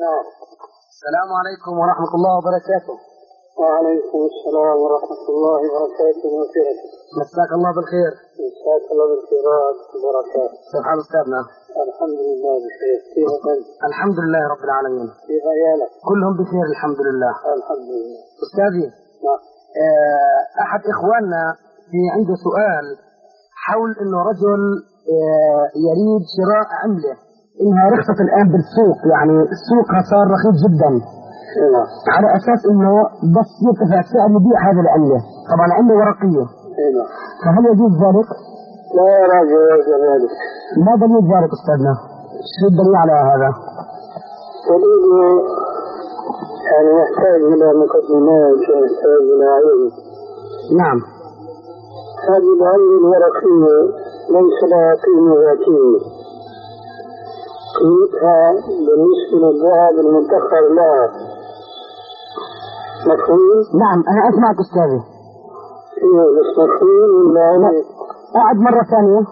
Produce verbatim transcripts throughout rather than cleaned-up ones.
نعم. السلام عليكم ورحمة الله وبركاته. وعليكم السلام ورحمة الله وبركاته وبركاته. مساك الله بالخير. مساك الله بالخيرات والبركات. كيف حال أستاذنا؟ الحمد لله بخير. كيف أنت؟ الحمد لله رب العالمين. كيف عيالك؟ كلهم بخير الحمد لله. الحمد لله. أستاذي. نعم. أحد إخواننا في عنده سؤال حول إنه رجل يريد شراء عملة إنها رخصت الآن بالسوق، يعني السوق صار رخيص جدا. نعم. على أساس إنه بس يرتفع السعر يبيع هذه العملة، طبعا عملة ورقية. نعم. فهل يجوز ذلك؟ لا يا راجل ذلك. ما دليل ذلك أستاذنا؟ شو الدليل على هذا؟ دليل يعني يحتاج إلى مقدمات ويحتاج إلى علم. نعم. هذه العملة الورقية ليس لها قيمة ذاتية، قيمتها بالنسبة للذهب المدخر لها. مفهوم؟ نعم أنا أسمعك أستاذي. إيه بس مفهوم ولا أنا؟ أعد مرة ثانية.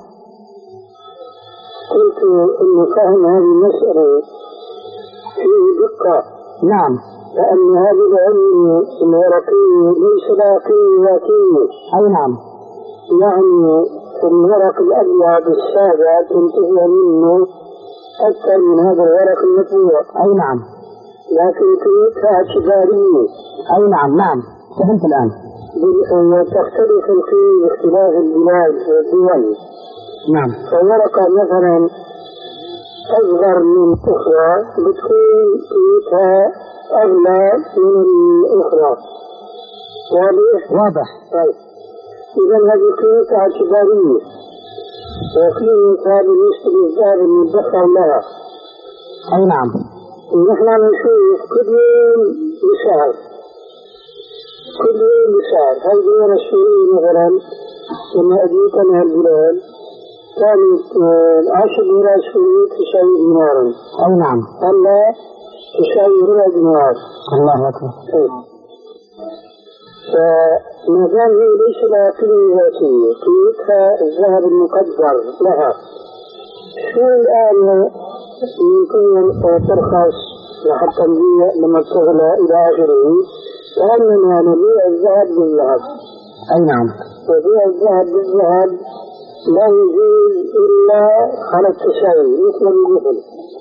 قلت إن فهم هذه المسألة فيه دقة. نعم. لأن هذه العلم الورقية ليس لها قيمة ذاتية. أي نعم. يعني في الورق الأبيض السابع تنتهي منه أكثر من هذا الورق المطبوع. أي نعم. لكن قيمتها اعتبارية. أي نعم نعم فهمت الآن. وتختلف القيمة باختلاف البلاد والدول. نعم. فورقة مثلا أصغر من أخرى بتكون قيمتها أغلى من الأخرى. واضح؟ واضح. طيب إذا هذه قيمتها اعتبارية، وقيمتها بالنسبة للذهب المدخر لها. أي نعم. نحن نشوف كل يوم بسعر، كل يوم بسعر. هل دور السوري مثلا لما أجيت أنا البلاد كانت عشر ليرة سورية تساوي دينارا. أي نعم. هلا تساوي ربع دينار. الله أكبر. فما دام هي ليس لها قيمة ذاتية، قيمتها الذهب المقدر لها، شو الآن ممكن ترخص لحتى نبيع لما تغلى إلى آخره، وأننا نبيع الذهب بالذهب. أي نعم. وبيع الذهب بالذهب لا يجوز إلا على التساوي مثل المثل.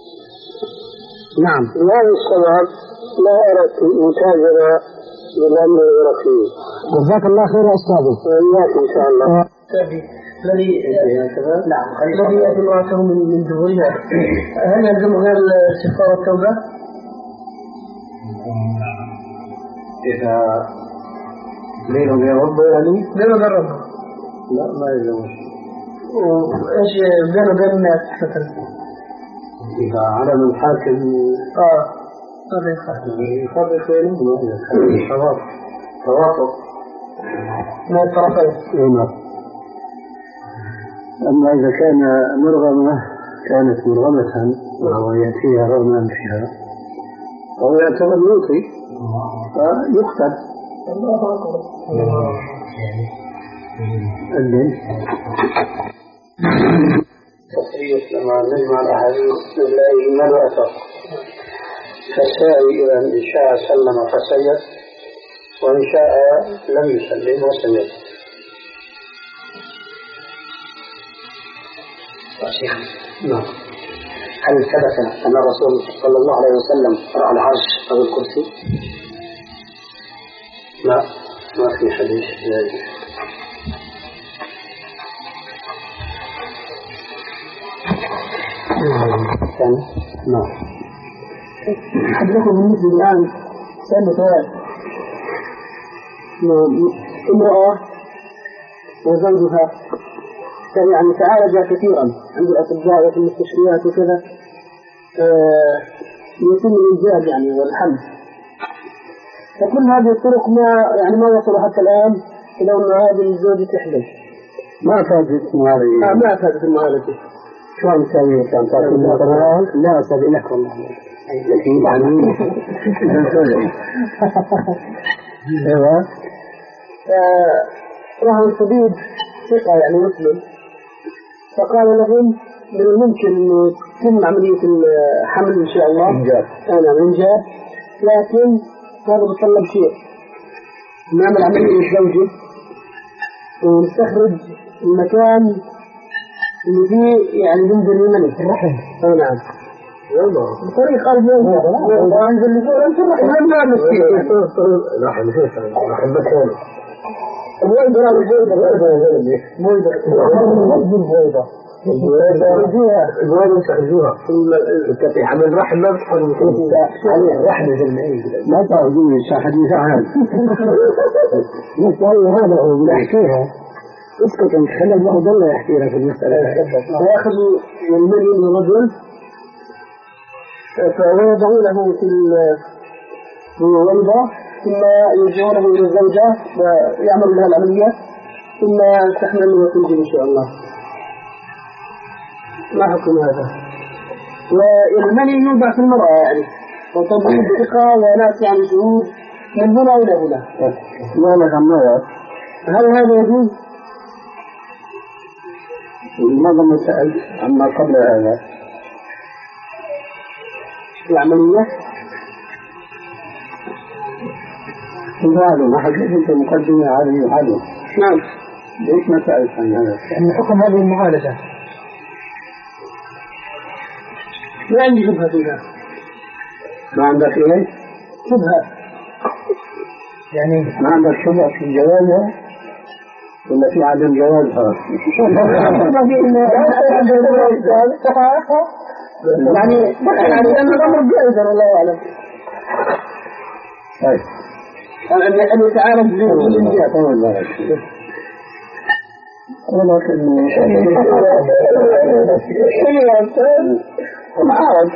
نعم. لهذا السبب لا أردت متاجرة بالأمر الورقي. جزاك الله خير يا أستاذي. وإياك إن شاء الله. الذي نعم الذي يأتي امرأته من من دبرها هل يلزم غير الاستغفار والتوبة؟ إذا ليله غير ربه يعني؟ ليله غير ربه. لا ما يلزم. وإيش بينه وبين الناس مثلا؟ إذا علم الحاكم آه هذا يخالف. يفرق بينهما إذا كان توافق توافق من الطرفين. نعم. أما إذا كان مرغمة كانت مرغمة وهو يأتيها رغما فيها وهو يعتبر يوطي فيقتل. الله أكبر. الليل تصريح لما نجمع الأحاديث لا يجمل أثر، فالسائل إذا إن شاء سلم فسيد وإن شاء لم يسلم وسيد. شيخ. نعم. هل ثبت أن الرسول صلى الله عليه وسلم رأى العرش أو الكرسي؟ لا ما في حديث ذلك. ثاني. نعم. حدثكم بالنسبة الآن سألنا سؤال. امرأة وزوجها يعني تعالج كثيرا عند الأطباء وفي المستشفيات وكذا، يتم الإنجاب يعني والحمل، فكل هذه الطرق ما يعني ما وصلوا حتى الآن إلى أن هذه الزوجة تحمل. ما فاتت هذه. آه ما فاتت المعالجة. شو عم تسوي كان فاتت المعالجة؟ لا أستاذ لك والله. ايوه. راح الطبيب ثقة يعني مسلم، فقال لهم من الممكن انه تتم عملية الحمل إن شاء الله. إنجاب. أنا إنجاب، لكن هذا بيتطلب شيء، نعمل عملية الزوجة ونستخرج المكان اللي فيه يعني بنزل المني الرحم. أي نعم. والله. بطريقة الجوزة. وأنزل لفوق أنت الرحم. ما نعمل فيه. رحم كيف؟ رحم بس هون. البويضة لا البويضة. بويضة. البويضة. البويضة. البويضة يستخرجوها. الكتي عمل رحم ما بتحضر عليه رحم زي المعين. ما تعرفون يا حديث عام. نسأل هذا هو بيحكيها. اسكت انت خلي الواحد الله يحكي لك المسألة. فيأخذ المني من الرجل فيضعونه في الويضة ثم يرجعونه إلى الزوجة ويعمل لها العملية ثم تحمل وتنجب إن شاء الله. ما حكم هذا؟ والمني يوضع في المرأة يعني وتضرب ثقة وناس يعني شهود من هنا إلى هنا. ما لك عمّا هل هذا يجوز؟ لماذا ما سأل عما قبل هذا؟ العملية؟ هذا ما حكيت أنت مقدمة هذه وهذا. نعم. ليش ما سألت عن هذا؟ يعني حكم هذه المعالجة. ما عندي شبهة فيها. ما عندك إيه؟ شبهة. يعني ما عندك شبهة في جوازها؟ ولا في عدم جوازها؟ يعني يعني أنا الأمر جائز والله أعلم. طيب. أن يتعارض بالإنجاب. ولكن معارض.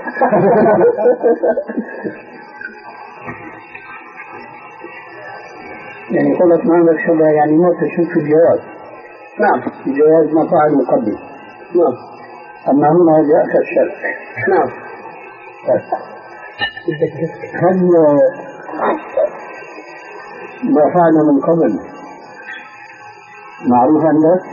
يعني قلت ما عندك شبهة يعني ما تشوف في الجواز. نعم. الجواز ما فعل مقدم. نعم. أما هنا جاء كالشرك. نعم. هل ما فعل من قبل معروف عندك؟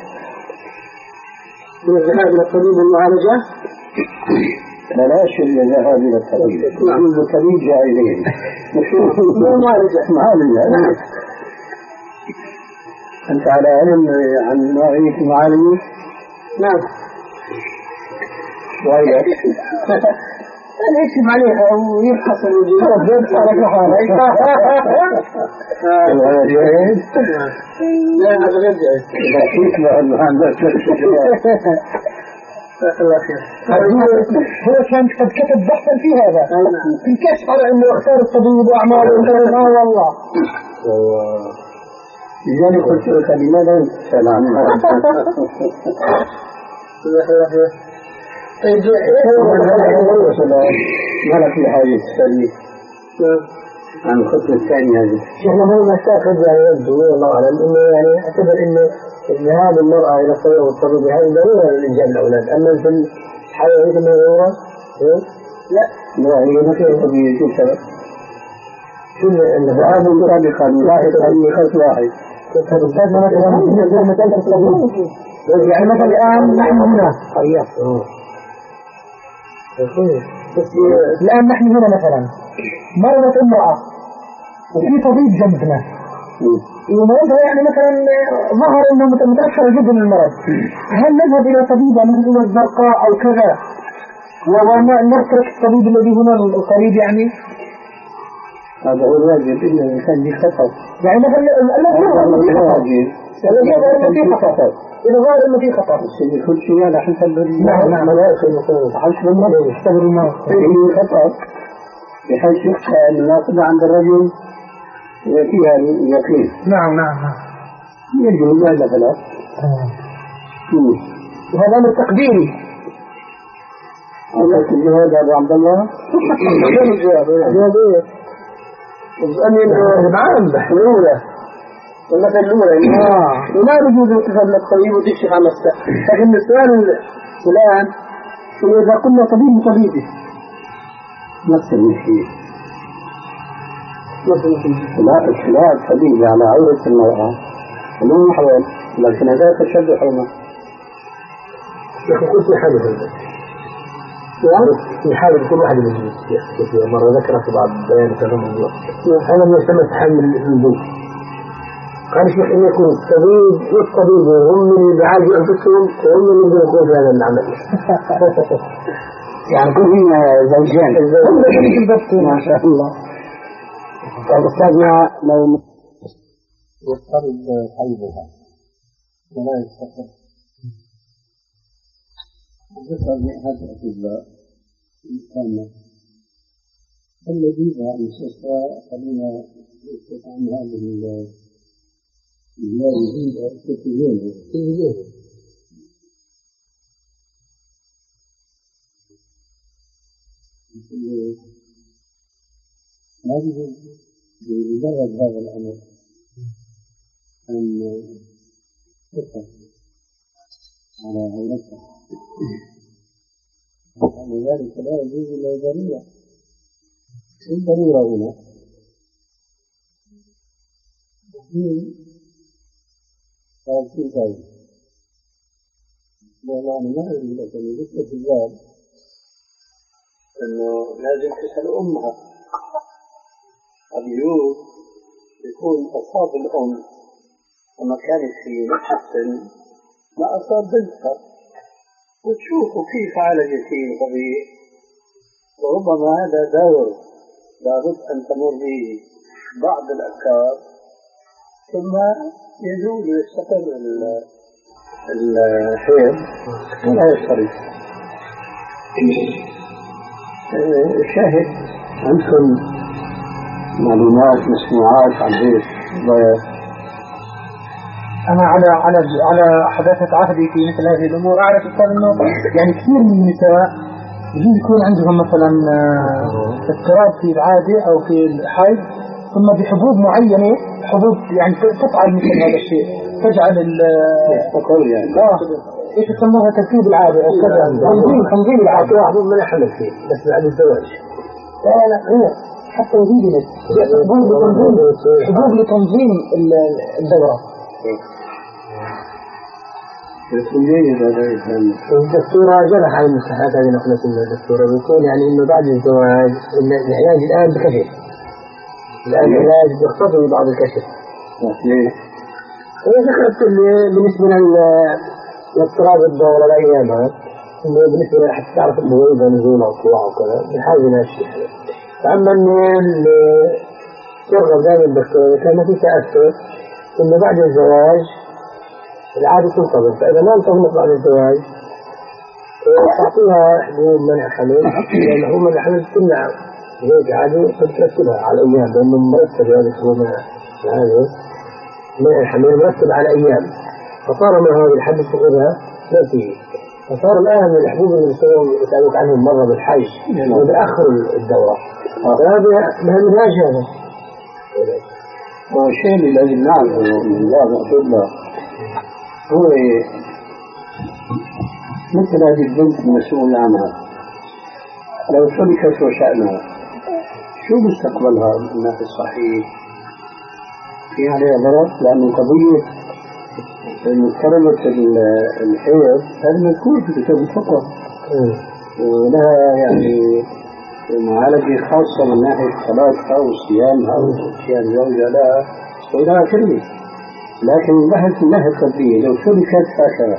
من الذهاب إلى الطبيب والمعالجة؟ بلاش الذهاب إلى الطبيب. نعم. الطبيب جاء إليه. معالجة. معالجة. نعم. أنت على علم عن نوعية المعالجة؟ نعم. وهي أنا يكتب عليها ويبحث الوجود. وهذا جاهز؟ لا هذا غير جاهز. لا فيك لأنه عندك الله خير. هو كان قد كتب بحثا في هذا في الكشف على انه اختار الطبيب واعماله اه والله. لذلك قلت لك لماذا تسأل عن هذا؟ ما لك في حاجة تسألني عن الخطوة الثانية هذه. شيخنا هو ما استأخذ يعني يبدو والله أعلم إنه يعني أعتبر إنه ذهاب المرأة إلى الطبيب والطبيب هذا ضرورة للإنجاب الأولاد. أما في الحياة ليس من ضرورة؟ لا. لا هي ما فيها طبيب شو سبب؟ شو اللي هذا سابقا لاحقا لخط واحد. فالأستاذ مثلا مسألة الطبيب يعني مثلا الآن نحن هنا خيط. الآن نحن هنا مثلا مرضت امرأة وفي طبيب جنبنا ومرضها يعني مثلا ظهر انه متأخرة جدا المرض. هل نذهب الى طبيبة مثل الى الزرقاء او كذا ونترك الطبيب الذي هنا القريب يعني؟ هذا هو الواجب إلا إذا كان في خطر. يعني مثلا لا في خطر. الذي يظهر انه في خطر. إذا ظهر انه في خطر. كل شيء على حسب نعم نعم حسب المرض يختبر المرض. في خطر بحيث يخشى أن الناقضة عند الرجل فيها يقين. نعم نعم نعم. يجب هذا فلا. وهذا أمر تقديري. هذا الجهاد أبو عبد الله. الجهاد إيه؟ أمين نعم الأولى المثل الأولى وما بجوز تذهب للطبيب وتكشف عن نفسك. لكن السؤال الآن إذا قلنا طبيب طبيبي نفس الشيء. لا إشكال طبيب على عورة المرأة مو محرم لكن هذا تشد حرمة. لكن كل شيء حدث في حالة كل واحد من مرة ذكر في بعض بيان هذا الموضوع هذا ما يسمى تحمل الوضوء. قال الشيخ إن يكون الطبيب والطبيب هم من بيعالجوا أنفسهم وهم من يقومون في هذا العمل. يعني كل زوجين ما شاء الله. طيب أستاذنا لو يضطرب حيضها ولا يستقر يسأل هذا الأطباء المستعمل الذي ذا المستشفى خلينا نستطيع عن هذه الجواب الجديدة التلفزيون التلفزيون هذه بمجرد هذا الأمر أن تقف على عورتها ولذلك لا يجوز إلا ضرورة. الضرورة هنا قال في ذلك والله أنا ما أعلم لكن ذكر في الباب أنه لازم تسأل أمها. اليوم يكون أصاب الأم وما كانت في نفس السن ما أصاب بنتها وتشوفوا كيف عالجت فيه القضية، وربما هذا دور لابد أن تمر به بعض الأفكار ثم يزول ويستقر الحيض ولا يستريح. الشاهد عندكم معلومات مسموعات عن هيك ضياء؟ أنا على على على حداثة عهدي في مثل هذه الأمور أعرف أنه يعني كثير من النساء يجوز يكون عندهم مثلا اضطراب في العادة أو في الحيض ثم بحبوب معينة حبوب يعني تفعل مثل هذا الشيء تجعل ال يعني آه إيش يسموها ترتيب العادة أو كذا تنظيم تنظيم العادة. حبوب ما يحمل فيه بس بعد الزواج. لا لا هي حتى يزيد حبوب لتنظيم حبوب لتنظيم الدورة. الدكتورة جرح على المساحات هذه نقلة من الدكتورة بيكون يعني إنه بعد الزواج العلاج الآن بكشف الآن العلاج يقتضي بعض الكشف. ليه؟ هي ذكرت بالنسبة لاضطراب الدورة الأيام إنه بالنسبة حتى تعرف إنه إذا نزول أو طلوع وكذا بحاجة إلى شيء. فأما إنه يرغب دائما الدكتور كان ما في تأثر إنه بعد الزواج العادة تنتظم، فإذا ما انتظمت بعد الزواج تعطيها حبوب منع حمل لأن حبوب منع حمل تمنع هيك عادة قد ترتبها على الأيام لأنه مرتب هذه الحبوب منع الحمل مرتب على أيام فصار من هذه الحد صغيرها لا فيه. فصار الآن الحبوب اللي يسألوك عنهم مرة بالحي وبآخر الدورة فهذا منهاج هذا. والشيء اللي لازم نعرفه من الله مقصودنا هو مثل هذه البنت المسؤول عنها لو تركت وشأنها شو مستقبلها من الناحية الصحية؟ في عليها ضرر لأن قضية مقاربة الحيض هذا مذكور في كتاب الفقه ولها يعني معالجة خاصة من ناحية صلاتها وصيامها وصيام زوجها لها ولها كلمة. لكن بحث من ناحية الطبية لو تركت هكذا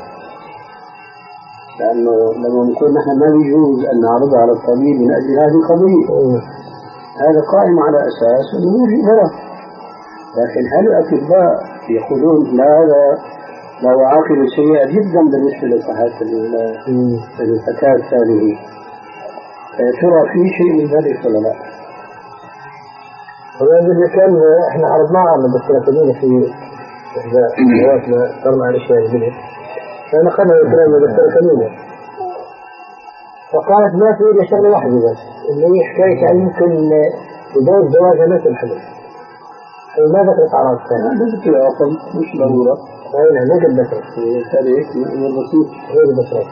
لأنه لما نقول نحن ما يجوز أن نعرضها على الطبيب من أجل هذه القضية هذا قائم على أساس أنه يوجد ضرر. لكن هل الأطباء يقولون لا هذا له عاقبة سيئة جدا بالنسبة لصحة الفتاة هذه؟ ترى في شيء من ذلك ولا لا؟ وهذا اللي كان احنا عرضناه على الدكتورة كمينة في إحدى جواتنا صرنا على الأشياء الجديدة فأنا قلنا الكلام الدكتورة كمينة فقالت ما في إلا شغلة واحدة بس اللي هي حكاية يعني يمكن بداية زواجها ما تنحمل ما ذكرت أعراض ثانية. هذا ذكر أصلا مش ضرورة. أيوة ما قد ذكرت. هذه أمر بسيط غير بسيط.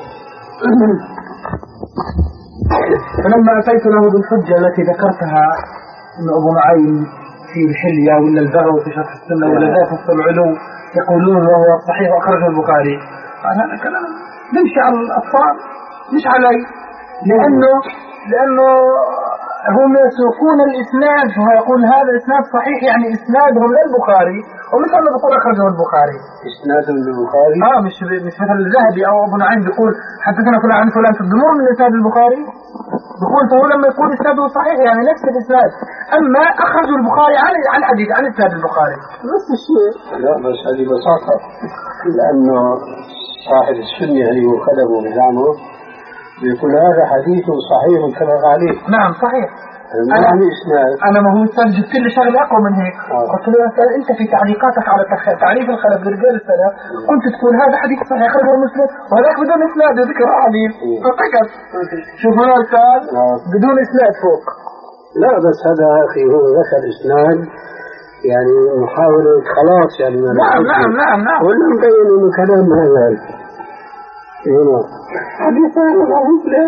فلما أتيت له بالحجة التي ذكرتها أن أبو نعيم في الحلية ولا البغوي في شرح السنة ولا ذات العلو يقولون وهو صحيح وأخرجه البخاري قال هذا كلام نمشي على الأطفال مش علي لأنه لأنه هم يسوقون الإسناد ويقول هذا إسناد صحيح يعني إسنادهم للبخاري ومثل ما بيقول أخرجه البخاري إسنادهم للبخاري آه مش مش مثل الذهبي أو أبو نعيم بيقول حدثنا فلان عن فلان في الجمهور من إسناد البخاري بيقول فهو لما يقول إسناده صحيح يعني نفس الإسناد أما أخرجوا البخاري عن عن حديث عن إسناد البخاري نفس الشيء. لا بس هذه بساطة لأنه صاحب السنة اللي هو خدمه بزعمه بيقول هذا حديث صحيح متفق عليه. نعم صحيح. أنا يعني إسناد أنا ما هو أستاذ جبت لي شغلة أقوى من هيك. آه. قلت له يا أستاذ أنت في تعليقاتك على تعريف الخلف لرجال السلف كنت تقول هذا حديث صحيح أخرجه مسلم وهذاك بدون إسناد ذكر حديث. فقط. شوف هنا أستاذ بدون إسناد فوق. لا بس هذا أخي هو ذكر إسناد يعني محاولة خلاص يعني نعم نعم نعم نعم ولا مبين إنه كلام هذا هنا حديث هذا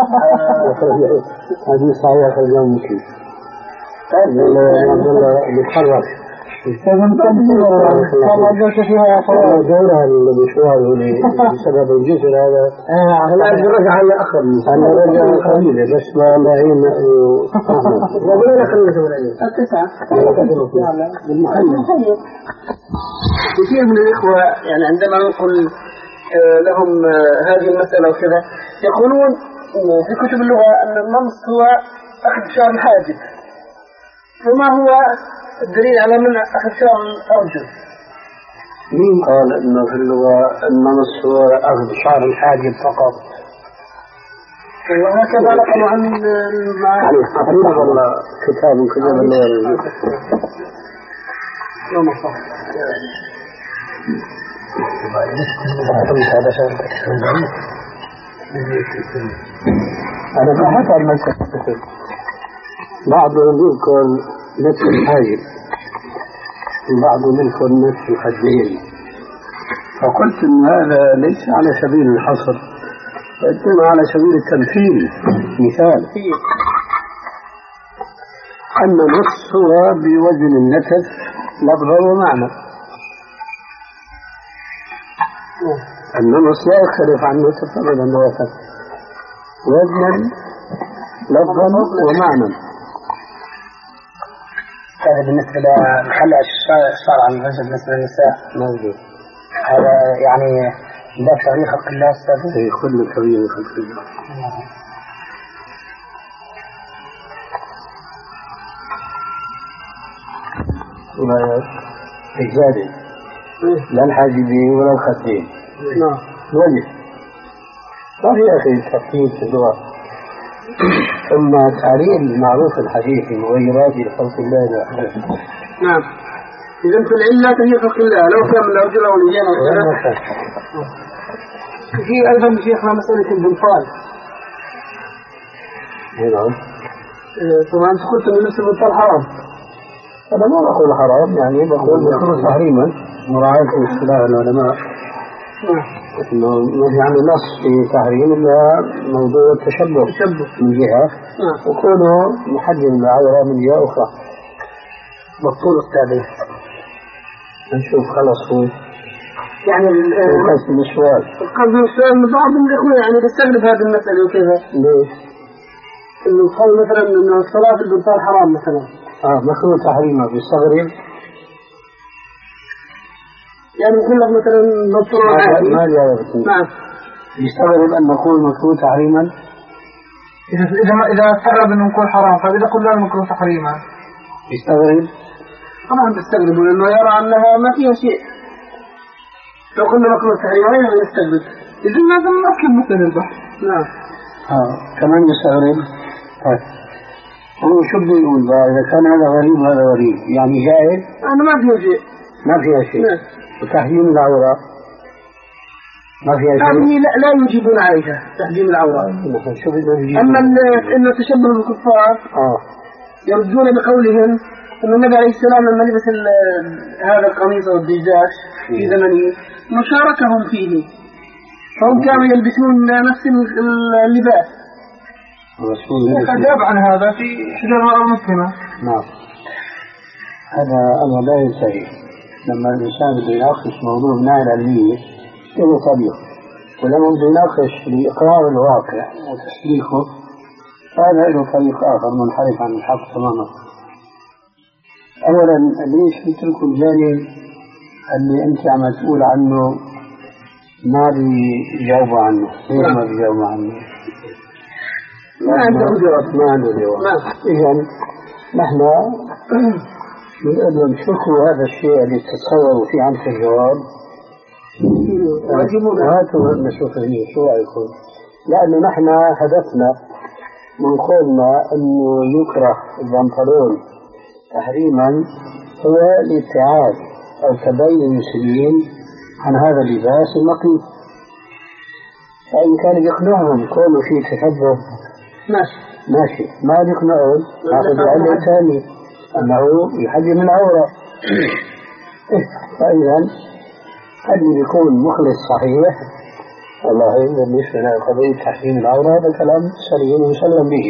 حديث صحيح أخرجه مسلم. طيب والله بيتحرك طبعا جلس فيها دورها المشوار بسبب الجسر هذا هلا رجع على أخر أنا رجع قليلا بس ما معين وين خليته من عليه التسعة بالمحل. كثير من الإخوة يعني عندما نقول لهم هذه المسألة وكذا يقولون في كتب اللغة أن النمص هو أخذ شعر الحاجب فما هو الدليل على من أخذ شعر الأرجل؟ مين قال أنه في اللغة النمص هو أخذ شعر الحاجب فقط؟ وهكذا نقلوا عن يعني حقيقة والله كتاب كتاب اللغة يوم الصف أنا بحث عن مسألة بعضهم يذكر نفس الحاجب وبعضهم يذكر نفس الخدين فقلت إن هذا ليس على سبيل الحصر وإنما على سبيل التمثيل مثال أن النص هو بوزن النتف لفظا ومعنى النص لا يختلف عن النتف أبدا وزنا لفظا ومعنى. هذا بالنسبة لخلع الشعر عن الرجل بالنسبة للنساء موجود هذا يعني ده تغيير خلق الله أستاذ؟ أي كل تغيير خلق الله. ولا إجزالي لا الحاجبين ولا الخدين. نعم. وجه ما في أخي تفصيل في اللغة. ثم تعليل معروف الحديث المغيرات لخلق الله لا. نعم. إذا في العلة تغيير خلق الله لو كان من الرجل أو الإنسان أو كذا. في أيضا شيخنا مسألة البنطال. نعم. طبعا قلت من نفس البنطال حرام. أنا ما بقول حرام يعني بقول بقول تحريما مراعاة اصطلاح العلماء. نعم. إنه يعني نص في تحريم إلا موضوع التشبه تشبه من جهة نعم. وكونه محجم العورة من جهة أخرى. مقصود التابع. نشوف خلاص هو يعني القصد السؤال القصد السؤال من بعض الإخوة يعني بيستغرب هذه المسألة وكذا. ليش؟ إنه قال مثلا إنه الصلاة في البنطال حرام مثلا. آه مكروه تحريمه بيستغرب. يعني يقول لك مثلا بنطلون عادي. ما جاوبت. نعم. يستغرب أن نقول مكروه تحريما. إذا إذا إذا استغرب إنه نقول حرام فإذا قلنا مكروه تحريما. يستغرب. طبعا بيستغرب لأنه يرى أنها ما فيها شيء. لو قلنا مكروه تحريما ما يستغرب. إذا لازم نأكد مثل البحث. نعم. آه كمان يستغرب. طيب. هو شو بده يقول بقى إذا كان هذا غريب هذا غريب يعني جائز؟ أنا ما فيها شيء. ما فيها شيء. نعم. وتحجيم العورة ما فيها شيء. هذه لا, لا يجيبون عليها تحجيم العورة. شو بده يجيب؟ أما إنه تشبه بالكفار آه يردون بقولهم إن النبي عليه السلام لما لبس هذا القميص والدجاج في زمنه مشاركهم فيه فهم كانوا يلبسون نفس اللباس. وقد جاب عن هذا في شجر المرأة المسلمة. نعم. هذا أمر لا ينتهي لما الإنسان بده يناقش موضوع بناء العلمية له طريق ولما بده يناقش بإقرار الواقع وتصديقه هذا له طريق آخر منحرف عن الحق تماما. أولا ليش نتركوا الجانب اللي أنت عم تقول عنه ما بيجاوبوا عنه؟ ليش ما بيجاوبوا عنه؟ ما عنده جواب. ما عنده جواب. إذن نحن بنقول لهم شوفوا هذا الشيء اللي تتصوروا فيه عنك الجواب هاتوا نشوف شو رأيكم، لأنه نحن هدفنا من قولنا أنه يكره البنطلون تحريما هو الابتعاد أو تبين المسلمين عن هذا اللباس النقيض. فإن كان يقنعهم كونه فيه تشبه ماشي ماشي، ما يقنعون هذا بعلة ثاني أنه يحجم العورة. فإذا اللي بيكون مخلص صحيح والله بالنسبة لقضية تحريم العورة هذا كلام سليم ومسلم به.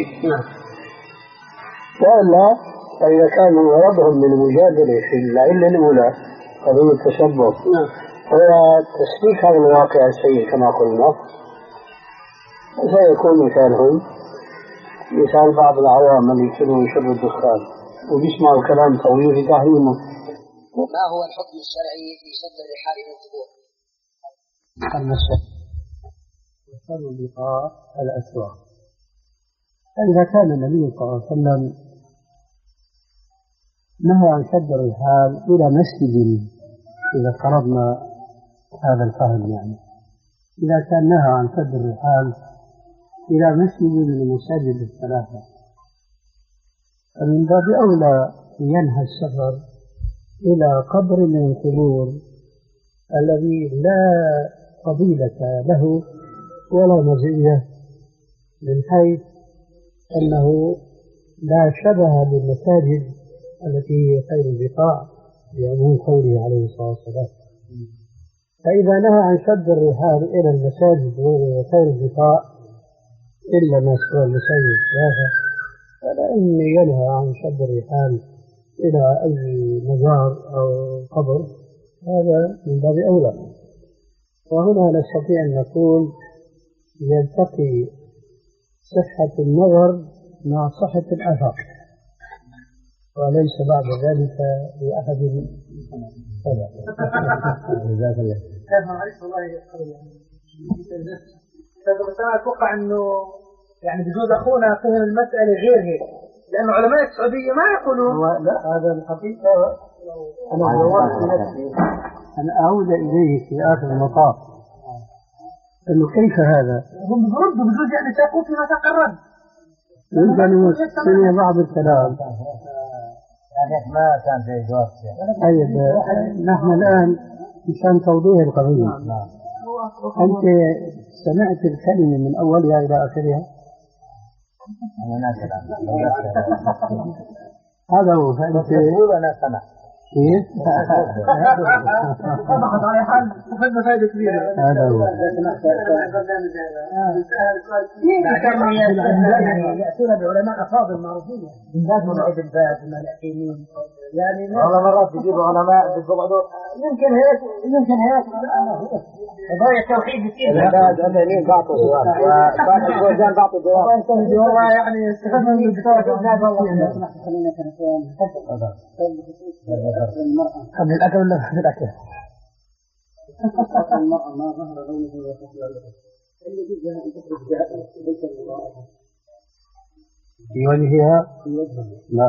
وإلا فإذا كان غرضهم من المجادلة في العلة الأولى قضية التشبه هو تسليك هذا الواقع السيء كما قلنا، سيكون مثالهم مثال بعض العوام اللي يكونوا يشربوا الدخان وبيسمعوا كلام طويل في تحريمه. ما هو الحكم الشرعي في شد الرحال من القبور؟ وصل لقاء الأسواق. فإذا كان النبي صلى الله عليه وسلم نهى عن شد الرحال إلى مسجد، إذا فرضنا هذا الفهم يعني، إذا كان نهى عن شد الرحال إلى مسجد من المساجد الثلاثة فمن باب أولى ينهى السفر إلى قبر من القبور الذي لا فضيلة له ولا مزية، من حيث أنه لا شبه بالمساجد التي هي خير البقاع بعموم قوله عليه الصلاة والسلام. فإذا نهى عن شد الرحال إلى المساجد وهو خير البقاع إلا ما سوى المساجد الثلاثة، فلأن ينهى عن شد الرحال إلى أي مزار أو قبر هذا من باب أولى. وهنا نستطيع أن نقول يلتقي صحة النظر مع صحة الآفاق، وليس بعد ذلك لأحد طبعا. جزاك الله. كيف معلش والله بس أنا أتوقع إنه يعني بجوز أخونا فهم المسألة غير هيك، لأنه علماء السعودية ما يقولون. لا هذا الحقيقة أنا جوابت نفسي أنا أعود إليه في آخر المطاف إنه كيف هذا؟ هم بيردوا بجوز يعني شافوا فيما تقرر. يمكن يستمع بعض الكلام. يعني ما كان في جواب. طيب نحن الآن مشان توضيح القضية. أنت سمعت الكلمة من أولها إلى آخرها؟ هذا هو. فأنت أنا سمع. كيف؟ طبعا على حال وفدنا فائدة كبيرة. هذا هو. يأتون بعلماء أفاضل معروفين من ذات ابن باز والمالكيين يعني والله مرات يجيبوا علماء بيقعدوا يمكن هيك يمكن هيك قضايا التوحيد كثير. لا أنا ليه بعطوا جواب بعد الجوزان بعطوا جواب والله يعني استفدنا من الدكتور خلينا كنتين قبل الأكل ولا بعد الأكل؟ المرأة ما ظهر لونه وخفي اللي جزء أن تخرج بيت المباركة في وجهها؟ في وجهها. لا.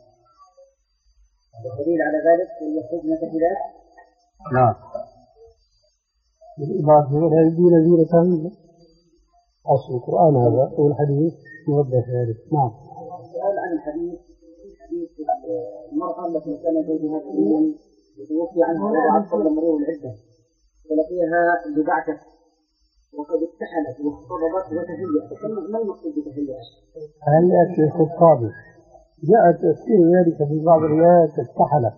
الدليل على ذلك أن يخرجن كحلات؟ نعم. بالإضافة إلى الدين زينة أصل القرآن هذا والحديث يوضح ذلك. نعم. السؤال عن الحديث حديث المرأة التي كان زوجها كريما وتوفي عنها وضعت قبل مرور العدة فلقيها ببعثة وقد اكتحلت واختضبت وتهيأت، ما المقصود بتهيأت؟ هيأت الخطابة جاء تفسير ذلك في بعض الروايات اكتحلت.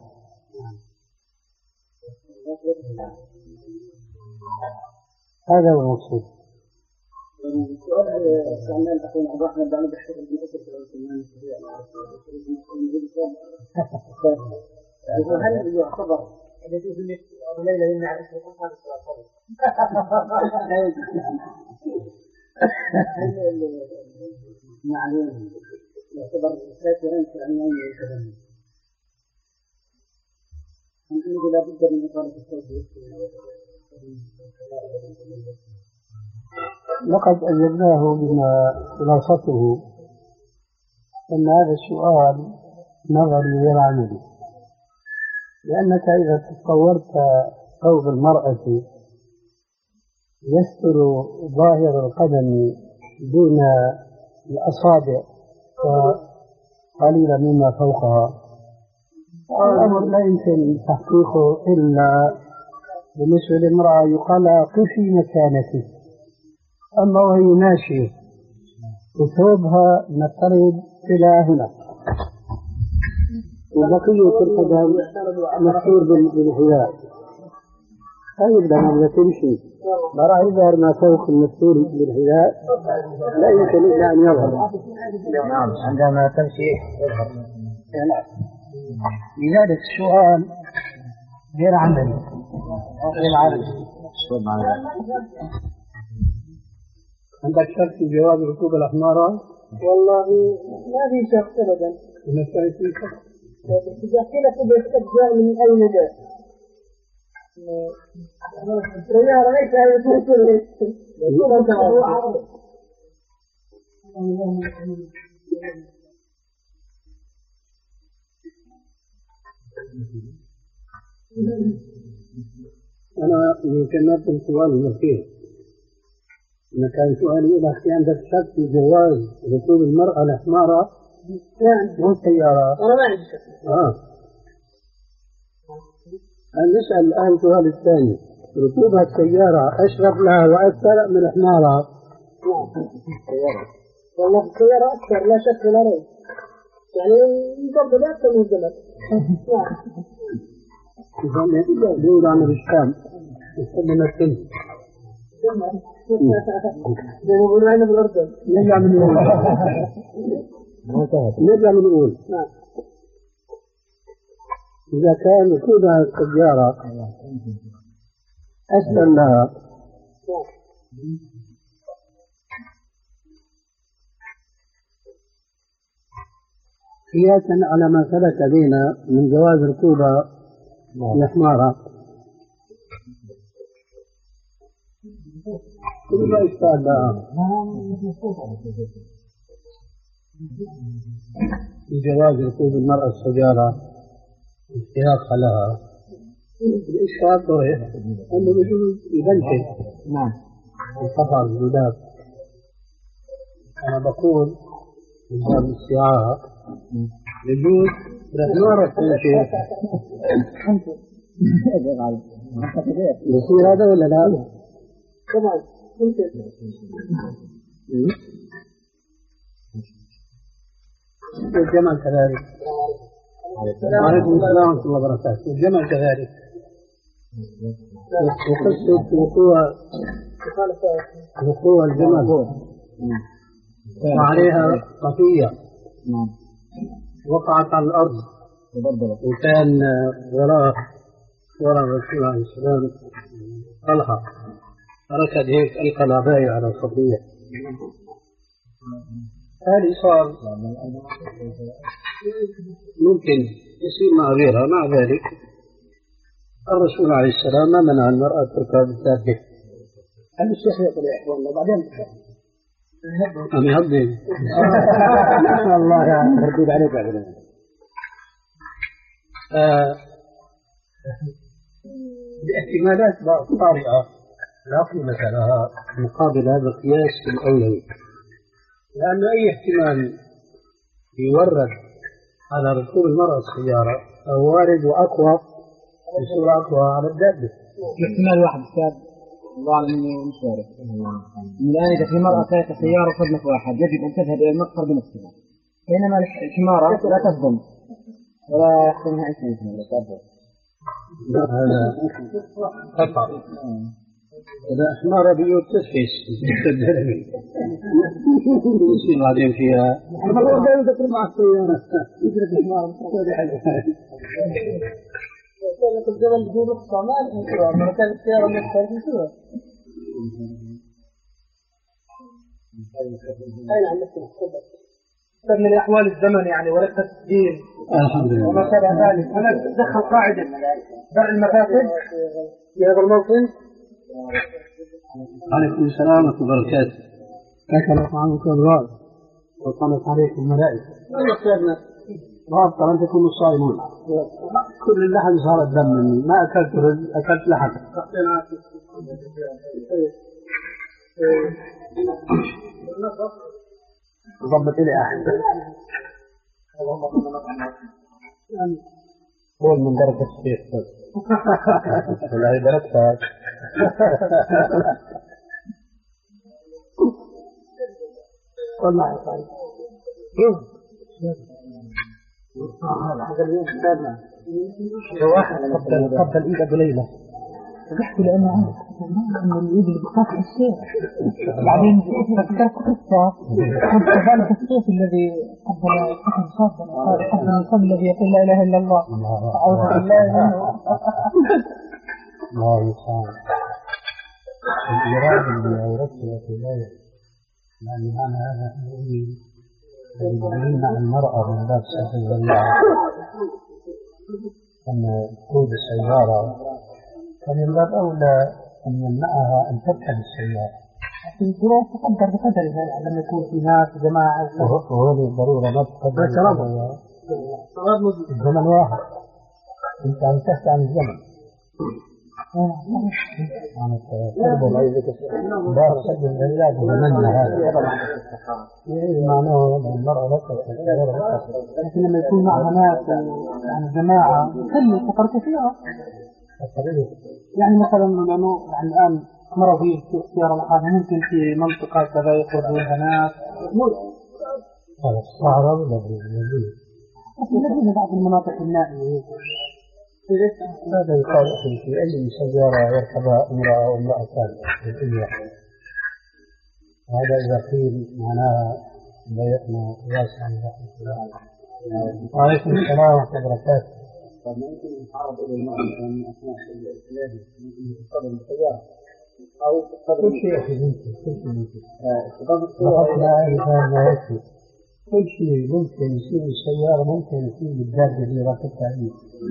هذا هو المقصود. السؤال سألنا أخونا عبد الرحمن بعد بحث في أسر هل يعتبر التي في ليلة يمنع اسم القرآن الصلاة. يعني يعتبر ساترا كأنه يتبنى. أنه لا بد من إقامة التوحيد. لقد أجبناه بما خلاصته أن هذا السؤال نظري غير عملي، لأنك إذا تصورت ثوب المرأة يستر ظاهر القدم دون الأصابع وقليلا مما فوقها، الأمر لا يمكن تحقيقه إلا بالنسبة للمرأة يقال قفي مكانك. أما وهي ماشية وثوبها نفترض إلى هنا وبقية القدم مستور بالحذاء، طيب لما تمشي ما راح يظهر ما فوق المستور بالحذاء، لا يمكن إلا أن يظهر. نعم عندما تمشي يظهر. لذلك السؤال غير عملي غير عملي. عندك شك في جواب ركوب الأحمر؟ والله ما في شك أبدا. نستعيد في شك. إذا كنت باستبدال من أي مجال. السيارة ليس أنا يمكن نرسل سؤال المركز. إذا كان سؤالي إذا في عندك شك في جواز ركوب المرأة الحمارة والسيارة؟ أنا ما عندي شك. آه. نسأل الآن السؤال الثاني، ركوبها السيارة أشرف لها وأكثر من الحمارة؟ والله السيارة أكثر لا شك ولا ريب، يعني يفضل أكثر من الجمل. إذا نقول عن الإشكال نستخدم السن. زي ما يقولوا هنا بالأردن. نرجع من الأول. نرجع من الأول. إذا كان ركوبها السيارة أسهل لها قياسا على ما ثبت بنا من جواز ركوبها الحمارة، كل ما إشكال لها في جواز ركوب المرأة السيارة اشتياقها لها. الإشكال طريق أنه يجوز يبنشل نعم القطع الجداد. أنا بقول من باب الاستعارة يجوز الحمارة تمشي. يصير هذا ولا لا؟ طبعا ممكن. والجمل كذلك. وعليكم السلام ورحمة الله وبركاته. والجمل كذلك. وقصة وقوع وقوع الجمل وعليها قطية وقعت على الأرض وكان وراء وراء الرسول عليه السلام طلحة ركض هيك ألقى العباية على القطية. هذه صار ممكن يصير مع غيرها. مع ذلك الرسول عليه السلام ما منع المرأة تركب الدابة. هل الشيخ يقول يا إخوان بعدين أم يهضم الله يعني مردود عليك بعدين. باحتمالات طارئة لا قيمة لها مقابل هذا القياس الأولوي، لأن أي احتمال يورد على ركوب المرأة السيارة أو وارد وأقوى بصورة أقوى على الدابة. احتمال واحد أستاذ الله أعلم إني مش عارف. الآن إذا في مرأة سائقة سيارة صدمت واحد يجب أن تذهب إلى المقصر بنفسها، بينما الحمارة لا تصدم ولا يحصلها أي شيء. هذا قطع. إذا حمارة بيوت تسفيس تدربي يصير بعدين فيها المرة الجاية تدخل مع السيارة يدرك الحمارة. لك الجبل بدون رخصة ما ينكرها، لما كان السيارة مختلفة ينكرها. أين عندك تفضل؟ من أحوال الزمن يعني وليس الدين. الحمد لله. وما شابه ذلك، هنا تدخل قاعدة درء المفاسد في هذا الموطن. عليكم السلام ورحمة الله وبركاته. أكلت عنك الرأي وطلت عليكم الملائكة. رابطة أن تكونوا صائمون. كل اللحم صار الدم مني، ما أكلت رز، أكلت لحم. ضبط لي أحد. هو من درجة الشيخ بس. والله درجتها. والله طيب. هذا اليوم استاذنا. واحد قبل قبل الإيد أبو ليلى. تحكي لأنه عارف إن الإيد اللي بتقطع الشيء. بعدين فكرت قصة كنت ذلك الصوت الذي قبل صاحب صاحب قبل الصوت الذي يقول لا إله إلا الله. أعوذ بالله منه. الله يسامح. الإرادة اللي أوردتها في الآية يعني معنى هذا يمنع المرأة من باب سبيل الله أن تقود السيارة فمن باب أولى أن يمنعها أن تركب السيارة. في الظروف تقدر بقدرها لما يكون في ناس جماعة وهذه الضرورة ما تقدر الزمن واحد. أنت انتهت عن الزمن. عن التربة العيدة باب سد العلاج ومنع هذا معناه أن المرأة لك لكن لما يكون معها ناس يعني جماعة كل سفر كثيرة يعني مثلا لأنه يعني الآن مرة في اختيار الحاجة ممكن في منطقة كذا يخرجونها ناس هذا الصحراء ولا في المدينة؟ في المدينة بعض المناطق النائية هذا يقال في أي سيارة يركبها امرأة أو امرأتان هذا إذا قيل معناها ضيقنا واسعا رحمة الله. وعليكم السلام ورحمة الله وبركاته. ممكن يتعرض إلى المرأة من أثناء الإسلام ممكن يتقدم السيارة أو كل شيء في ممكن كل شيء ممكن. فقطنا هذا يكفي كل شيء ممكن يصير السيارة ممكن يصير بالدابة اللي راكبتها عليه.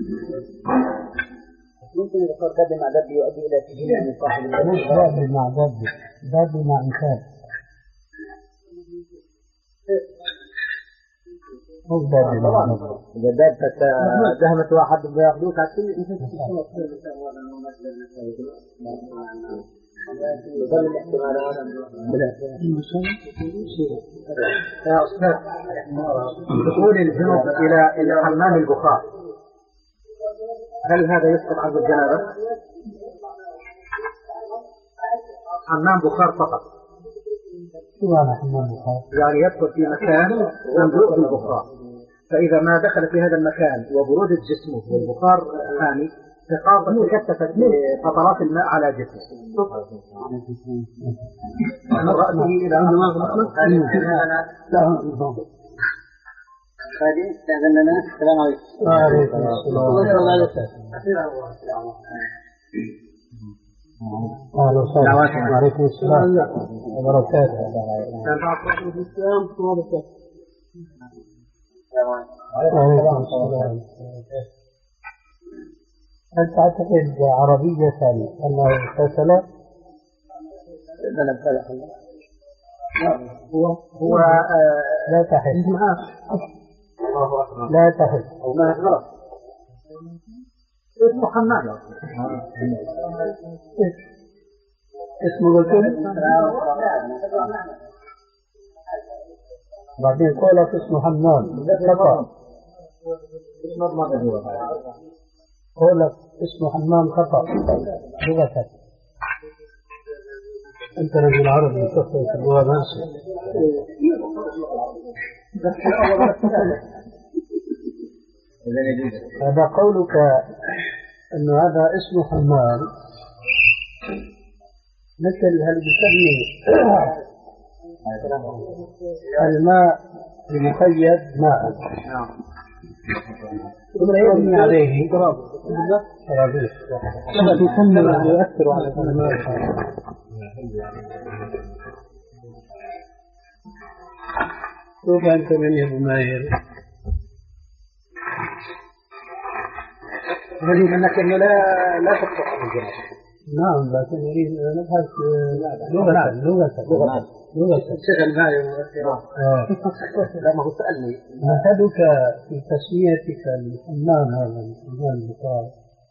ممكن يصير دابة مع دابة يؤدي إلى سجن من صاحب الدابة. مش دابة مع دابة، دابة مع إنسان. مش دابة مع دابة. إذا دابة دهمت واحد بياخذوك على السن يظل الاحتمال هذا يا أستاذ دخول الجنوب إلى إلى حمام البخار هل هذا يسقط عنه الجنابة؟ حمام بخار فقط. شو معنى حمام بخار؟ يعني يدخل في مكان مملوء بالبخار فإذا ما دخل في هذا المكان وبرودة جسمه والبخار حامي تكثفت قطرات الماء على جسمه من رأسه إلى دماغ الأخلق هذه استأذن لنا. السلام عليكم. وعليكم السلام. أهلا وسهلا. وعليكم السلام وبركاته. وعليكم السلام. هل تعتقد عربية أنه اغتسل؟ هو هو لا تحل لا تحل اسمه حمام اسمه قلتم بعدين قولك اسمه حمام خطأ قولك اسمه حمام خطأ لغتك أنت رجل عربي تفهم في اللغة نفسه. هذا قولك أن هذا اسمه حمام مثل هل يسمي الماء المقيد ماء ثم يبني عليه تراب ترابيش ثم يؤثر على الماء. شوف أنت من يبو ماهر يريد أنك لا لا تقطع الجنة. نعم لكن نريد نبحث لغة لغة لغة لغة شغل معي لما هو سألني مهدك في تسميتك الحمام هذا الحمام المقال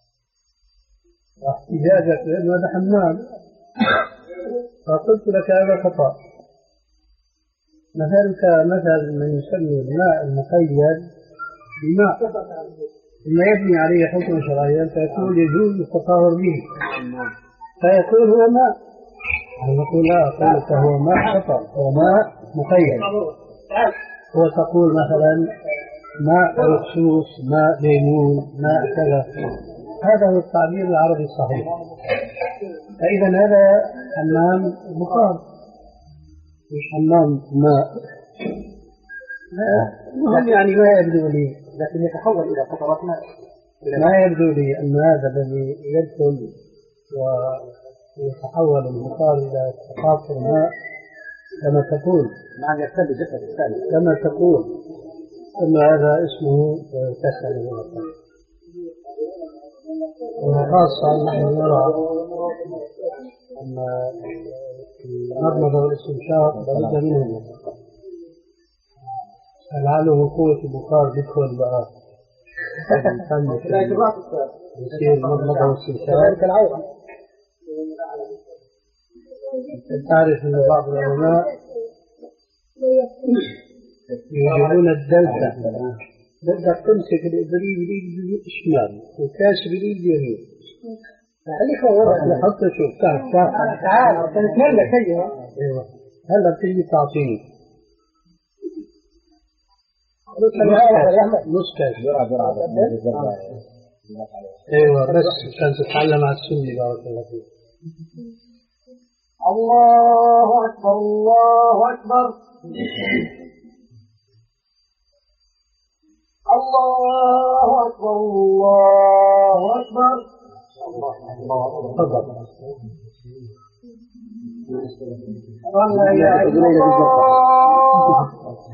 واحتجاجك لأنه هذا حمام فقلت لك هذا خطأ. مثلك مثل من يسمي الماء المقيد بماء ثم يبني عليه حكم شرعيا فيكون يجوز التطهر به فيكون هو ماء. نقول لا قولك هو ماء خطأ هو ماء مقيد. وتقول مثلا ماء رصوص ماء ليمون ماء كذا هذا هو التعبير العربي الصحيح. فإذا هذا حمام بخار مش حمام ماء. المهم يعني ما يبدو لي لكن يتحول إلى قطرات ماء. ما يبدو لي أن هذا الذي يدخل ويتحول البخار إلى قطر ماء كما تقول نعم يرتد جسد الثاني كما تقول أن هذا اسمه كسل وخاصة نحن نرى أن المضمضة والاستنشاق لابد منهم لعله قوة البخار يدخل بقى يصير المضمضة والاستنشاق. تعرف أن بعض العلماء يوجدون الدلتا بدك تمسك الإبريق باليد الشمال وكاسر باليد اليمين حط شوف تعال تعال تعال تنتملك أيها ايوه هلا بتيجي تعطيني نص كاس ايوه بس عشان تتعلم على السنة بارك الله فيك. الله أكبر الله أكبر الله أكبر الله أكبر الله أكبر لا إله إلا الله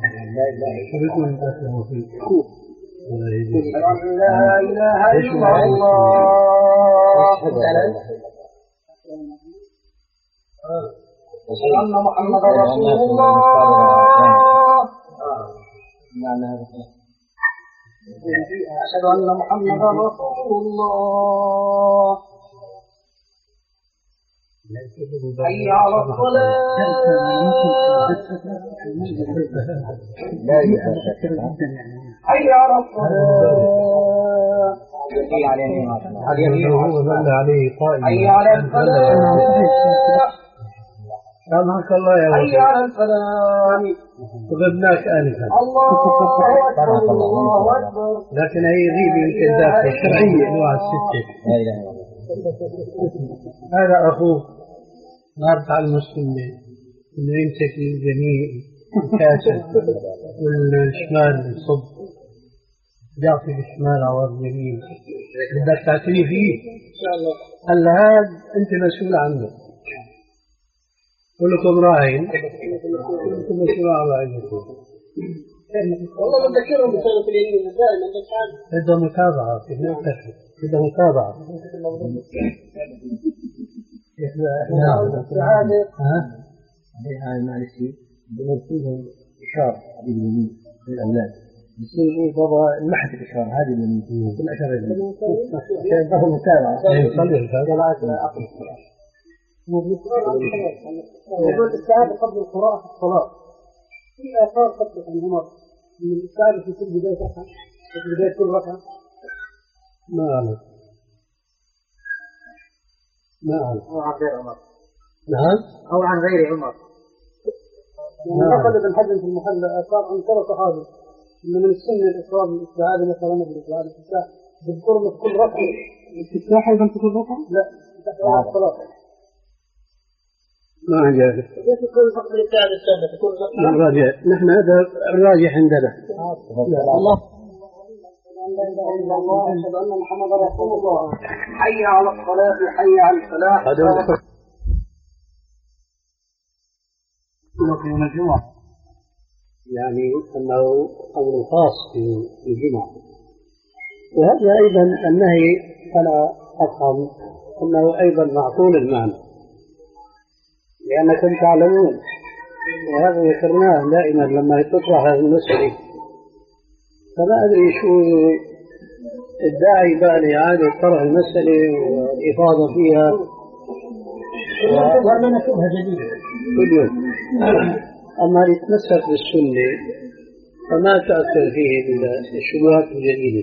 لا إله إلا الله أشهد أن محمدا رسول الله أشهد أن محمدا رسول الله حي على الصلاة حي على الصلاة حي على الفلاح حي على الفلاح سامحك الله يا حي على الفلاح غبناك آنفا الله أكبر الله أكبر لكن هي غيبة يمكن داخل شرعية أنواع الستة. هذا أخوك نارت على المسلمين إنه يمسك الجميع الكاسة والشمال الصب يعطي بالشمال عوض اليمين بدك تعتني فيه إن شاء الله. هلا هذا أنت مسؤول عنه كلكم راعين كلكم مسؤول عن رعيتكم. والله بذكرهم بسنة اليمين دائما بس بدها متابعة بدها متابعة. ها؟ هاي معلش بنرسلهم إشارة باليمين للأولاد يصير إيه بابا المحت الإشارة هذه اليمين كل أشارة اليمين عشان ظهر متابعة. صلي موضوع الاستعاذة قبل القراءة في الصلاة في آثار قبل عن عمر من الاستعاذة في كل بداية ركعة في بداية كل ركعة. ما أعلم ما أعلم أو عن غير عمر. نعم أو عن غير عمر. نقل ابن حزم في المحلى آثار عن كذا صحابي إن من السنة الإصرار بالاستعاذة مثلا بالاستعاذة الاستفتاح بالضرب في كل ركعة. الاستفتاح أيضا في كل ركعة؟ لا في الصلاة. ما عجبك كيف يكون فقط الاستعاذة السنة تكون الراجع نحن هذا الراجح عندنا. الله لا اله الا الله اشهد ان محمدا رسول الله حي على الصلاه حي على الفلاح. في يوم الجمعة يعني أنه أمر خاص في الجمعة، وهذا أيضا النهي أنا أفهم أنه أيضا معقول المعنى، لأنكم تعلمون وهذا ذكرناه دائما لما تطرح هذه المسألة، فما أدري شو الداعي بقى لإعادة طرح المسألة والإفاضة فيها وأنا شبهة جديدة كل يوم. أما يتمسك بالسنة فما تأثر فيه الشبهات الجديدة.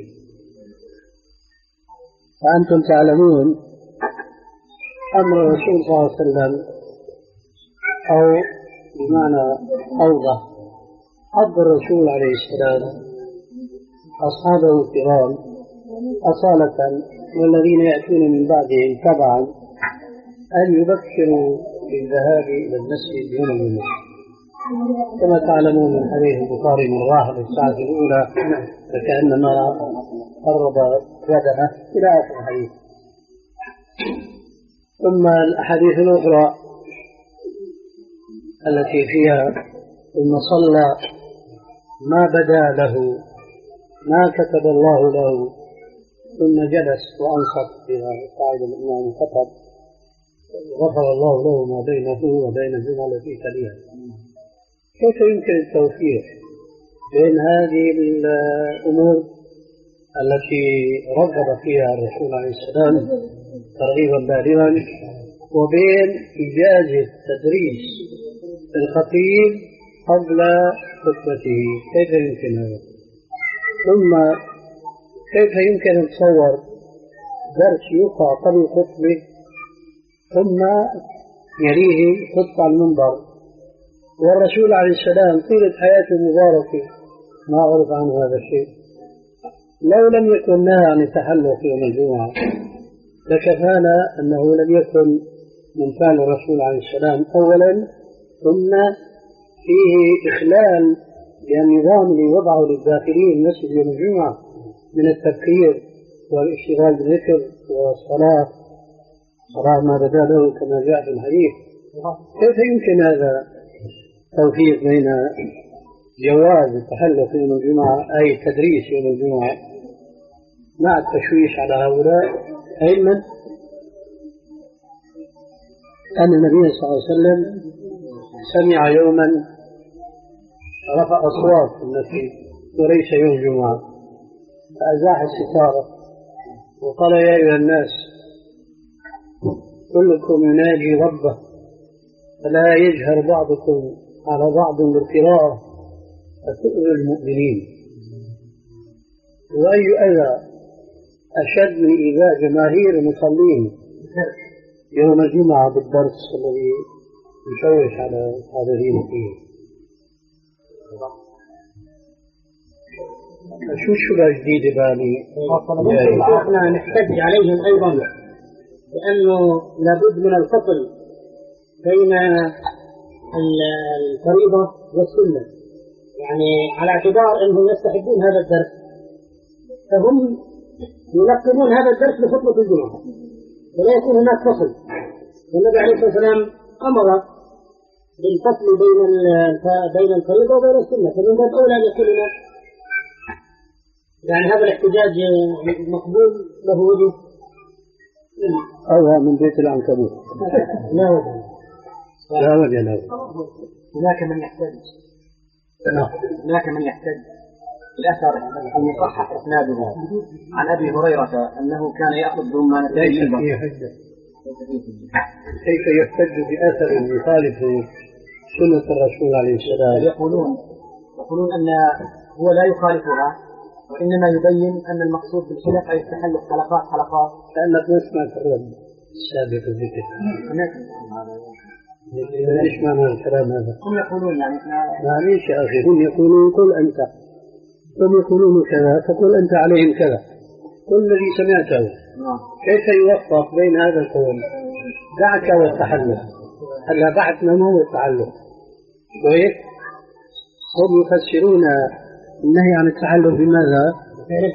فأنتم تعلمون أمر الرسول صلى الله عليه وسلم، أو بمعنى أوضح حض الرسول عليه السلام أصحابه الكرام أصالة والذين يأتون من بعدهم تبعا أن يبكروا بالذهاب إلى المسجد يوم الجمعة، كما تعلمون من حديث البخاري من راح الساعة الأولى فكأنما قرب ودنه إلى آخر الحديث. ثم الأحاديث الأخرى التي فيها ثم صلى ما بدا له ما كتب الله له ثم جلس وأنصت إلى قاعد الإمام الخطب غفر الله له ما بينه وبين الجمعة التي تليها. كيف يمكن التوفيق بين هذه الأمور التي رغب فيها الرسول عليه السلام ترغيبا بالغا وبين إجازة تدريس الخطيب قبل خطبته؟ كيف يمكن هذا؟ ثم كيف يمكن أن تصور درس يقع قبل الخطبة ثم يليه خطبة على المنبر، والرسول عليه السلام طيلة حياته المباركة ما عرف عنه هذا الشيء؟ لو لم يكن نهى عن التحلق يوم الجمعة لكفانا أنه لم يكن من فعل الرسول عليه السلام أولا، ثم فيه إخلال للنظام اللي وضعه للداخلين المسجد يوم الجمعة من التفكير والاشتغال بالذكر والصلاة صلاة ما بدا له كما جاء في الحديث. كيف يمكن هذا التوفيق بين جواز التحلق يوم الجمعة أي تدريس يوم الجمعة مع التشويش على هؤلاء، علما أن النبي صلى الله عليه وسلم سمع يوما رفع أصوات في المسجد وليس يوم جمعة، فأزاح الستارة وقال يا أيها الناس كلكم يناجي ربه فلا يجهر بعضكم على بعض بالقراءة فتؤذي المؤمنين. وأي أذى أشد من إيذاء جماهير المصلين يوم الجمعة بالدرس الذي يشوش على الحاضرين فيه؟ شو الشبهة الجديدة باني؟ احنا نحتج عليهم أيضا لأنه لابد من الفصل بين الفريضة والسنة، يعني على اعتبار أنهم يستحبون هذا الدرس فهم يلقبون هذا الدرس بخطبة الجمعة ولا يكون هناك فصل. والنبي عليه الصلاة والسلام أمر بالفصل بين بين الفريضة وبين السنة، فمن باب أولى أن يكون هناك يعني هذا الاحتجاج مقبول له وجه أو من بيت العنكبوت لا وجه لا وجه له. هناك من يحتج هناك من يحتج الأثر المصحح إسناده عن أبي هريرة أنه كان يأخذ رمانة ليس فيه حجة. كيف يحتج بأثر يخالف سنة الرسول عليه السلام؟ يقولون يقولون أن هو لا يخالفها وإنما يبين أن المقصود بالحلق أي التحلق حلقات حلقات. لأنك ما سمعت الرد السابق الذكر. ليش معنى الكلام هذا؟ هم يقولون يعني معليش يا أخي، هم يقولون قل أنت، هم يقولون كذا فقل أنت عليهم كذا، كل الذي سمعته. كيف يوفق بين هذا القول؟ دعك والتحلق. هلا بحثنا ما هو التعلق؟ كويس؟ هم يفسرون النهي عن التحلق بماذا؟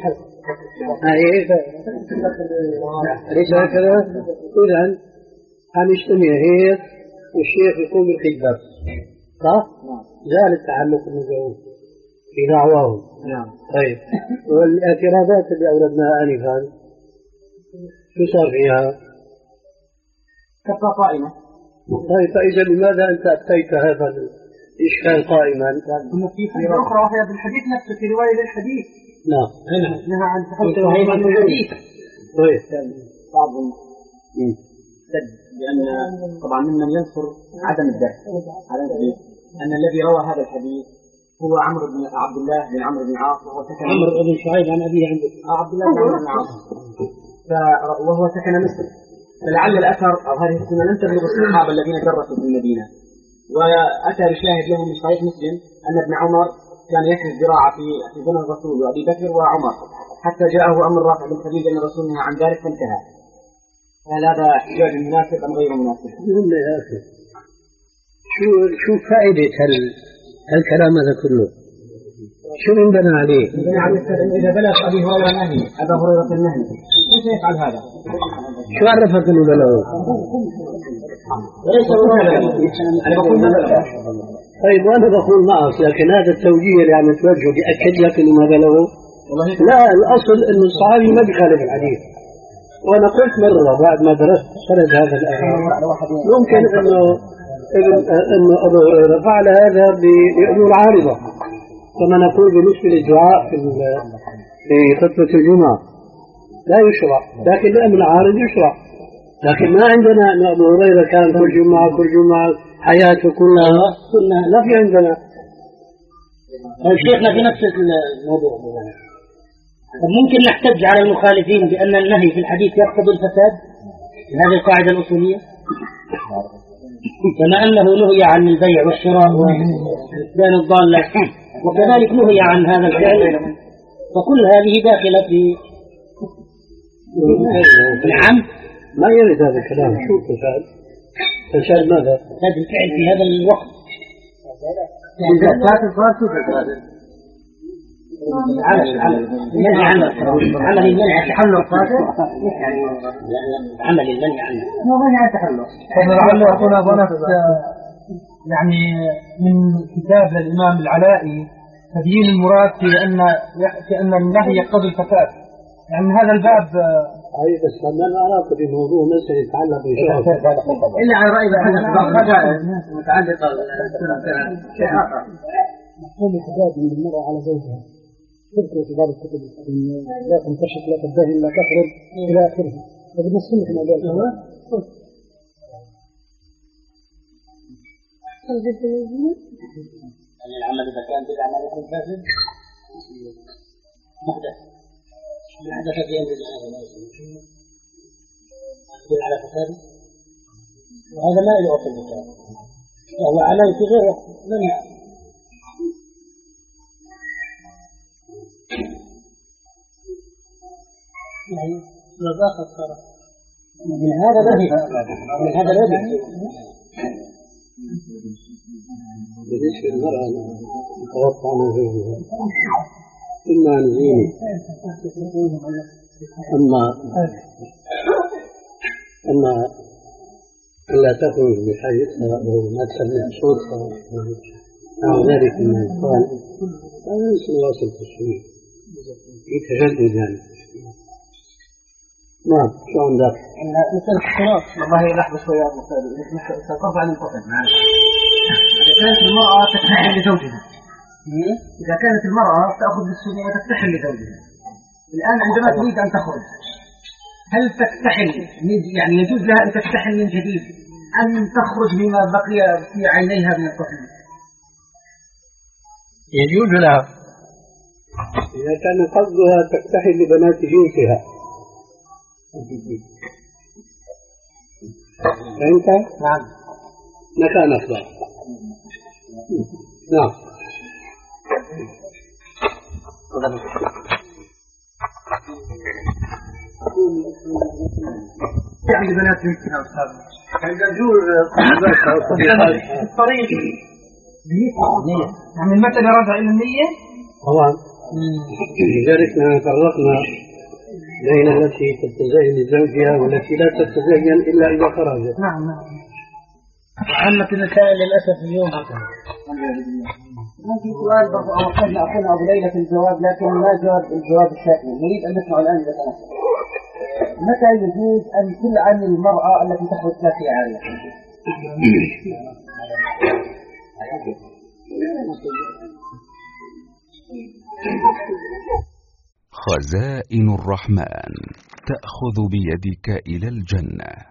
ليس هكذا؟ إذن هنجتمع هيك والشيخ يقوم بالخطبة صح؟ زال التعلق المزعوم في دعواهم. نعم. طيب والاعتراضات اللي أوردناها آنفا شو صار فيها؟ كفى قائمة. طيب فإذا لماذا أنت أتيت هذا الإشكال قائما؟ في حديث أخرى وهي بالحديث نفسه في رواية للحديث. نعم. نهى عن تحدث عن الحديث. طيب. بعضهم سد لأن طبعا ممن ينصر عدم الدرس على الحديث أن الذي روى هذا الحديث هو عمرو بن عبد الله بن عمرو بن العاص وهو سكن عمرو بن شعيب عن أبيه عنده. عبد الله بن عمرو بن العاص وهو سكن مصر، فلعل الأثر أو هذه السنة لم تبلغ الصحابة الذين درسوا في المدينة. وأتى بشاهد له من صحيح مسلم أن ابن عمر كان يكرز زراعة في في بني الرسول وأبي بكر وعمر حتى جاءه أمر رافع بن خديجة أن الرسول نهى عن ذلك فانتهى. هل هذا احتجاج مناسب أم غير مناسب؟ يا أخي شو شو فائدة هال هالكلام هذا كله؟ شو ينبنى عليه؟ ينبنى على إذا بلغ أبي هريرة النهي أبا هريرة النهي كيف يفعل هذا؟ شو عرفك إنه بلغه؟ وليس أنا بقول مثلا. طيب وأنا بقول معك لكن هذا التوجيه اللي عم توجهه بيأكد لك إنه ما بلغه؟ لا الأصل إنه الصحابي ما بيخالف الحديث. وأنا قلت مرة بعد ما درست سند هذا الأثر ممكن إنه إنه أبو هريرة فعل هذا بأمور عارضة كما نقول بالنسبة للدعاء في في خطبة الجمعة لا يشرع، لكن الأمر عارض يشرع. لكن ما عندنا أن أبو هريرة كان كل جمعة كل جمعة حياته كلها كلها لا في عندنا. شيخنا في نفس الموضوع ممكن نحتج على المخالفين بأن النهي في الحديث يقتضي الفساد هذه القاعدة الأصولية كما أنه نهي عن البيع والشراء وإسلام الضالة وكذلك نهي عن هذا الفعل فكل هذه داخلة في نعم ما يرد هذا الكلام. شو الفساد؟ فساد ماذا؟ فساد الفعل في هذا الوقت عمل المنع عنه عمل المنع تحلق يعني عمل المنع عنه مو منع تحلق. لعل أخونا ظنفت يعني من كتاب للإمام العلائي تبيين المراد في أن في أن النهي يقتضي الفساد يعني هذا الباب أي بس لما أنا أعرف بموضوع مسألة يتعلق بشيء إلا على رأي بحث متعلقة شيء آخر مفهوم الحجاب من المرأة على زوجها تذكر في بعض الكتب لا تنكشف لا تبتهل لا تخرج إلى آخره فبالنسبة لك ما قال أن العمل إذا كان بالعمل يكون فاسد محدث محدث في أمر الله يدل على فساده وهذا لا يعطي الفساد وهو عمل في غير وقت منع يعني نظافة صار من هذا الذي من هذا الذي بالنسبة للمرأة توقع من غيرها إما أن زيني أما أما ألا تخرج بحاجتها أو ما تسمع صوتها أو ذلك من الأطفال هذا ليس واصل تشويه في تجدد يعني. نعم شو عندك؟ مسألة الصلاة والله لحظة شوية سأقف عن الفصل معنا. إذا كانت المرأة تستحل لزوجها إذا كانت المرأة تأخذ بالسنة وتستحل لزوجها الآن عندما تريد أن تخرج هل تستحل يعني يجوز لها أن تستحل من جديد أم تخرج بما بقي في عينيها من الطفل؟ يجوز لها إذا كان قصدها تستحل لبنات جنسها فهمت؟ نعم مكان أفضل. نعم يعني بنات جنسها أستاذ عند جور الطريق يعني المسألة راجع إلى النية؟ طبعا لذلك فرقنا بين التي تتزين لزوجها والتي لا تتزين إلا إذا خرجت. نعم نعم. عامة النساء للأسف اليوم هكذا. ما في سؤال برضه أوصلنا أخونا أبو ليلى في الجواب لكن ما جاوب الجواب الشافي. نريد أن نسمع الآن إذا كان متى يجوز أن تلعن المرأة التي تحدث في عارية؟ خزائن الرحمن تأخذ بيدك إلى الجنة.